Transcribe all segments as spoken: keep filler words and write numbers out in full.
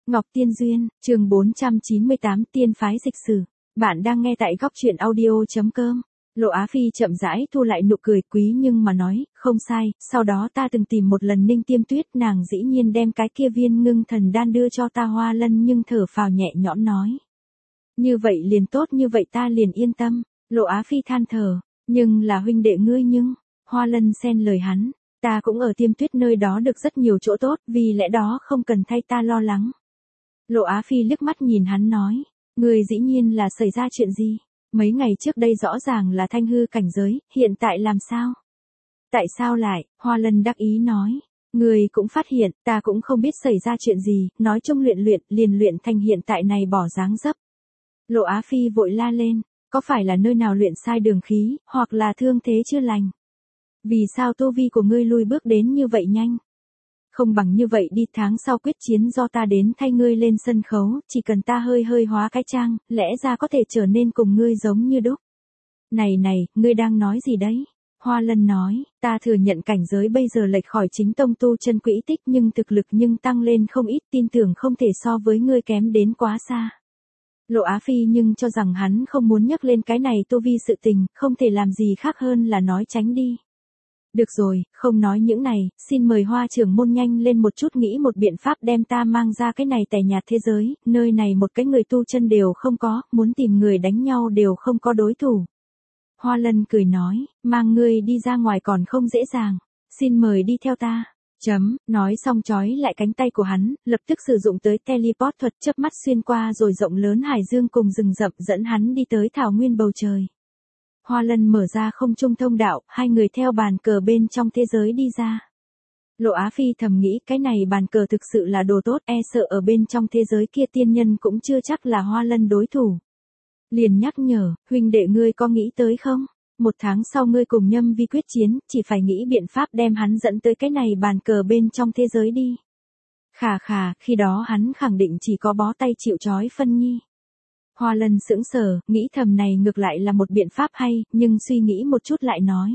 Ngọc Tiên Duyên, chương bốn trăm chín mươi tám Tiên phái dịch sử. Bạn đang nghe tại góc truyện audio.com. Lộ Á Phi chậm rãi thu lại nụ cười quý nhưng mà nói, không sai, sau đó ta từng tìm một lần Ninh Tiêm Tuyết, nàng dĩ nhiên đem cái kia viên ngưng thần đan đưa cho ta. Hoa Lân nhưng thở phào nhẹ nhõm nói. Như vậy liền tốt, như vậy ta liền yên tâm. Lộ Á Phi than thở, nhưng là huynh đệ ngươi nhưng, Hoa Lân xen lời hắn. Ta cũng ở Tiêm Tuyết nơi đó được rất nhiều chỗ tốt, vì lẽ đó không cần thay ta lo lắng. Lộ Á Phi liếc mắt nhìn hắn nói, người dĩ nhiên là xảy ra chuyện gì? Mấy ngày trước đây rõ ràng là thanh hư cảnh giới, hiện tại làm sao? Tại sao lại? Hoa Lân đắc ý nói, người cũng phát hiện, ta cũng không biết xảy ra chuyện gì, nói chung luyện luyện, liền luyện thành hiện tại này bỏ dáng dấp. Lộ Á Phi vội la lên, có phải là nơi nào luyện sai đường khí, hoặc là thương thế chưa lành? Vì sao tu vi của ngươi lui bước đến như vậy nhanh? Không bằng như vậy đi, tháng sau quyết chiến do ta đến thay ngươi lên sân khấu, chỉ cần ta hơi hơi hóa cái trang, lẽ ra có thể trở nên cùng ngươi giống như đúc. Này này, ngươi đang nói gì đấy? Hoa Lân nói, ta thừa nhận cảnh giới bây giờ lệch khỏi chính tông tu chân quỹ tích nhưng thực lực nhưng tăng lên không ít, tin tưởng không thể so với ngươi kém đến quá xa. Lộ Á Phi nhưng cho rằng hắn không muốn nhắc lên cái này tu vi sự tình, không thể làm gì khác hơn là nói tránh đi. Được rồi, không nói những này, xin mời Hoa trưởng môn nhanh lên một chút nghĩ một biện pháp đem ta mang ra cái này tẻ nhạt thế giới, nơi này một cái người tu chân đều không có, muốn tìm người đánh nhau đều không có đối thủ. Hoa Lân cười nói, mang ngươi đi ra ngoài còn không dễ dàng, xin mời đi theo ta. Chấm, nói xong trói lại cánh tay của hắn, lập tức sử dụng tới teleport thuật, chớp mắt xuyên qua rồi rộng lớn hải dương cùng rừng rậm dẫn hắn đi tới thảo nguyên bầu trời. Hoa Lân mở ra không trung thông đạo, hai người theo bàn cờ bên trong thế giới đi ra. Lộ Á Phi thầm nghĩ cái này bàn cờ thực sự là đồ tốt, e sợ ở bên trong thế giới kia tiên nhân cũng chưa chắc là Hoa Lân đối thủ. Liền nhắc nhở, huynh đệ ngươi có nghĩ tới không? Một tháng sau ngươi cùng Nhâm Vi quyết chiến, chỉ phải nghĩ biện pháp đem hắn dẫn tới cái này bàn cờ bên trong thế giới đi. Khà khà, khi đó hắn khẳng định chỉ có bó tay chịu trói phân nhi. Hoa Lân sững sờ, nghĩ thầm này ngược lại là một biện pháp hay, nhưng suy nghĩ một chút lại nói.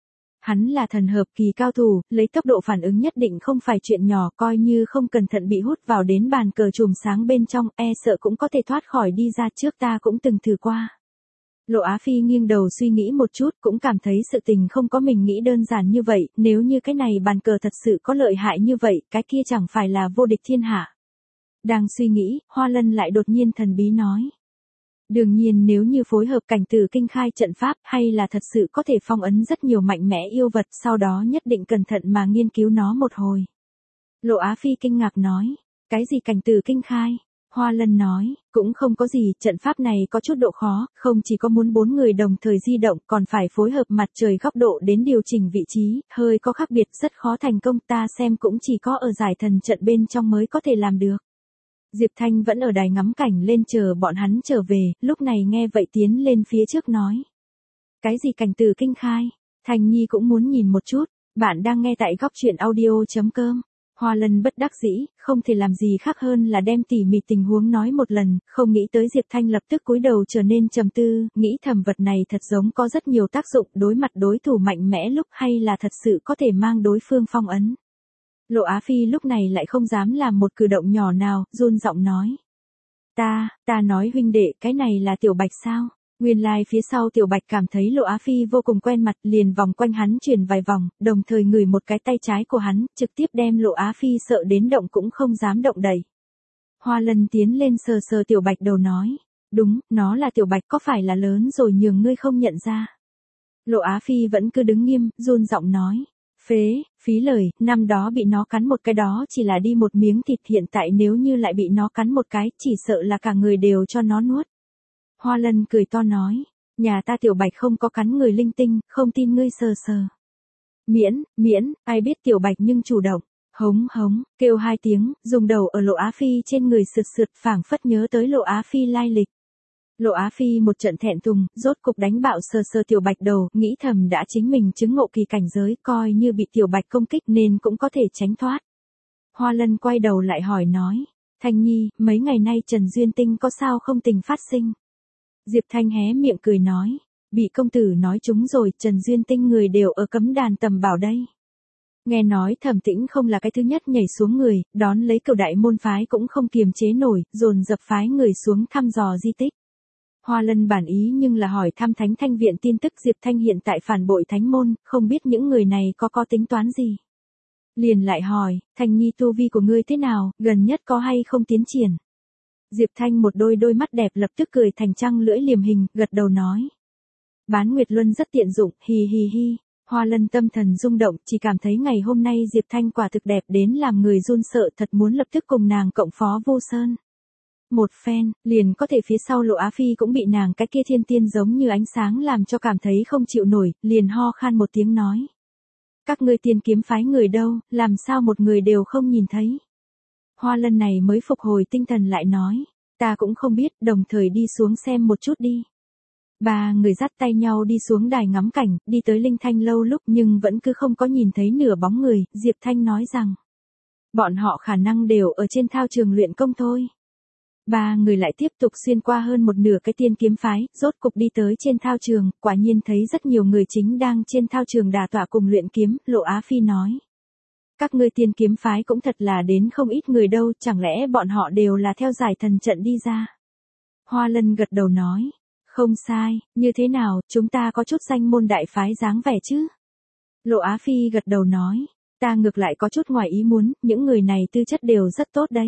Hắn là thần hợp kỳ cao thủ, lấy tốc độ phản ứng nhất định không phải chuyện nhỏ, coi như không cẩn thận bị hút vào đến bàn cờ chùm sáng bên trong, e sợ cũng có thể thoát khỏi đi ra, trước ta cũng từng thử qua. Lộ Á Phi nghiêng đầu suy nghĩ một chút, cũng cảm thấy sự tình không có mình nghĩ đơn giản như vậy, nếu như cái này bàn cờ thật sự có lợi hại như vậy, cái kia chẳng phải là vô địch thiên hạ. Đang suy nghĩ, Hoa Lân lại đột nhiên thần bí nói. Đương nhiên nếu như phối hợp cảnh tử kinh khai trận pháp hay là thật sự có thể phong ấn rất nhiều mạnh mẽ yêu vật, sau đó nhất định cẩn thận mà nghiên cứu nó một hồi. Lộ Á Phi kinh ngạc nói, cái gì cảnh tử kinh khai? Hoa Lân nói, cũng không có gì, trận pháp này có chút độ khó, không chỉ có muốn bốn người đồng thời di động, còn phải phối hợp mặt trời góc độ đến điều chỉnh vị trí, hơi có khác biệt, rất khó thành công, ta xem cũng chỉ có ở giải thần trận bên trong mới có thể làm được. Diệp Thanh vẫn ở đài ngắm cảnh lên chờ bọn hắn trở về, lúc này nghe vậy tiến lên phía trước nói. Cái gì cảnh từ kinh khai? Thanh Nhi cũng muốn nhìn một chút, bạn đang nghe tại góc truyện audio.com. Hoa Lân bất đắc dĩ, không thể làm gì khác hơn là đem tỉ mỉ tình huống nói một lần, không nghĩ tới Diệp Thanh lập tức cúi đầu trở nên trầm tư, nghĩ thầm vật này thật giống có rất nhiều tác dụng, đối mặt đối thủ mạnh mẽ lúc hay là thật sự có thể mang đối phương phong ấn. Lộ Á Phi lúc này lại không dám làm một cử động nhỏ nào, run giọng nói. Ta, ta nói huynh đệ, cái này là Tiểu Bạch sao? Nguyên lai like phía sau Tiểu Bạch cảm thấy Lộ Á Phi vô cùng quen mặt, liền vòng quanh hắn chuyển vài vòng, đồng thời ngửi một cái tay trái của hắn, trực tiếp đem Lộ Á Phi sợ đến động cũng không dám động đậy. Hoa Lân tiến lên sờ sờ Tiểu Bạch đầu nói. Đúng, nó là Tiểu Bạch, có phải là lớn rồi nhường ngươi không nhận ra? Lộ Á Phi vẫn cứ đứng nghiêm, run giọng nói. Phế, phí lời, năm đó bị nó cắn một cái đó chỉ là đi một miếng thịt, hiện tại nếu như lại bị nó cắn một cái, chỉ sợ là cả người đều cho nó nuốt. Hoa Lân cười to nói, nhà ta Tiểu Bạch không có cắn người linh tinh, không tin ngươi sờ sờ. Miễn, miễn, ai biết Tiểu Bạch nhưng chủ động, hống hống, kêu hai tiếng, dùng đầu ở Lộ Á Phi trên người sượt sượt, phảng phất nhớ tới Lộ Á Phi lai lịch. Lộ Á Phi một trận thẹn thùng, rốt cục đánh bạo sờ sờ Tiểu Bạch đầu, nghĩ thầm đã chính mình chứng ngộ kỳ cảnh giới, coi như bị Tiểu Bạch công kích nên cũng có thể tránh thoát. Hoa Lân quay đầu lại hỏi nói, Thanh Nhi, mấy ngày nay Trần Duyên Tinh có sao không tình phát sinh? Diệp Thanh hé miệng cười nói, bị công tử nói trúng rồi, Trần Duyên Tinh người đều ở cấm đàn tầm bảo đây. Nghe nói Thẩm Tĩnh không là cái thứ nhất nhảy xuống người, đón lấy Cửu đại môn phái cũng không kiềm chế nổi, dồn dập phái người xuống thăm dò di tích. Hoa Lân bản ý nhưng là hỏi thăm Thánh Thanh viện tin tức Diệp Thanh hiện tại phản bội Thánh môn, không biết những người này có có tính toán gì. Liền lại hỏi, Thanh Nhi tu vi của ngươi thế nào, gần nhất có hay không tiến triển. Diệp Thanh một đôi đôi mắt đẹp lập tức cười thành trăng lưỡi liềm hình, gật đầu nói. Bán Nguyệt Luân rất tiện dụng, hì hì hi. Hoa Lân tâm thần rung động, chỉ cảm thấy ngày hôm nay Diệp Thanh quả thực đẹp đến làm người run sợ, thật muốn lập tức cùng nàng cộng phó vô sơn. Một phen, liền có thể phía sau Lộ Á Phi cũng bị nàng cái kia thiên tiên giống như ánh sáng làm cho cảm thấy không chịu nổi, liền ho khan một tiếng nói. Các ngươi tiên kiếm phái người đâu, làm sao một người đều không nhìn thấy. Hoa Lân này mới phục hồi tinh thần lại nói, ta cũng không biết, đồng thời đi xuống xem một chút đi. Ba người dắt tay nhau đi xuống đài ngắm cảnh, đi tới Linh Thanh lâu lúc nhưng vẫn cứ không có nhìn thấy nửa bóng người, Diệp Thanh nói rằng. Bọn họ khả năng đều ở trên thao trường luyện công thôi. Ba người lại tiếp tục xuyên qua hơn một nửa cái tiên kiếm phái, rốt cục đi tới trên thao trường, quả nhiên thấy rất nhiều người chính đang trên thao trường đả tọa cùng luyện kiếm, Lộ Á Phi nói. Các ngươi tiên kiếm phái cũng thật là đến không ít người đâu, chẳng lẽ bọn họ đều là theo giải thần trận đi ra. Hoa Lân gật đầu nói. Không sai, như thế nào, chúng ta có chút danh môn đại phái dáng vẻ chứ? Lộ Á Phi gật đầu nói, ta ngược lại có chút ngoài ý muốn, những người này tư chất đều rất tốt đây.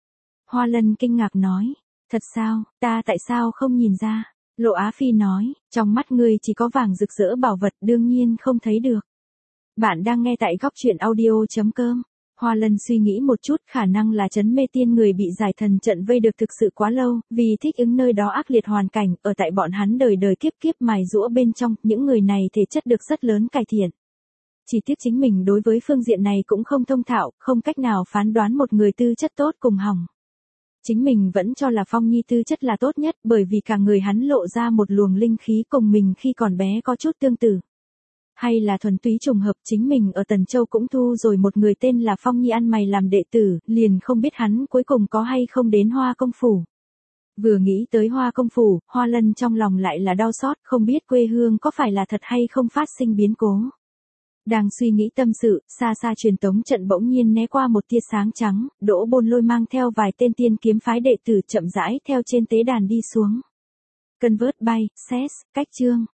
Hoa Lân kinh ngạc nói, thật sao, ta tại sao không nhìn ra? Lộ Á Phi nói, trong mắt ngươi chỉ có vàng rực rỡ bảo vật đương nhiên không thấy được. Bạn đang nghe tại góc truyện audio.com. Hoa Lân suy nghĩ một chút, khả năng là trấn mê tiên người bị giải thần trận vây được thực sự quá lâu, vì thích ứng nơi đó ác liệt hoàn cảnh, ở tại bọn hắn đời đời kiếp kiếp mài giũa bên trong, những người này thể chất được rất lớn cải thiện. Chỉ tiếc chính mình đối với phương diện này cũng không thông thạo, không cách nào phán đoán một người tư chất tốt cùng hỏng. Chính mình vẫn cho là Phong Nhi tư chất là tốt nhất, bởi vì cả người hắn lộ ra một luồng linh khí cùng mình khi còn bé có chút tương tự. Hay là thuần túy trùng hợp, chính mình ở Tần Châu cũng thu rồi một người tên là Phong Nhi ăn mày làm đệ tử, liền không biết hắn cuối cùng có hay không đến Hoa Công Phủ. Vừa nghĩ tới Hoa Công Phủ, Hoa Lân trong lòng lại là đau xót, không biết quê hương có phải là thật hay không phát sinh biến cố. Đang suy nghĩ tâm sự, xa xa truyền tống trận bỗng nhiên né qua một tia sáng trắng, Đỗ Bôn Lôi mang theo vài tên tiên kiếm phái đệ tử chậm rãi theo trên tế đàn đi xuống. Cân vớt bay, xét, cách chương.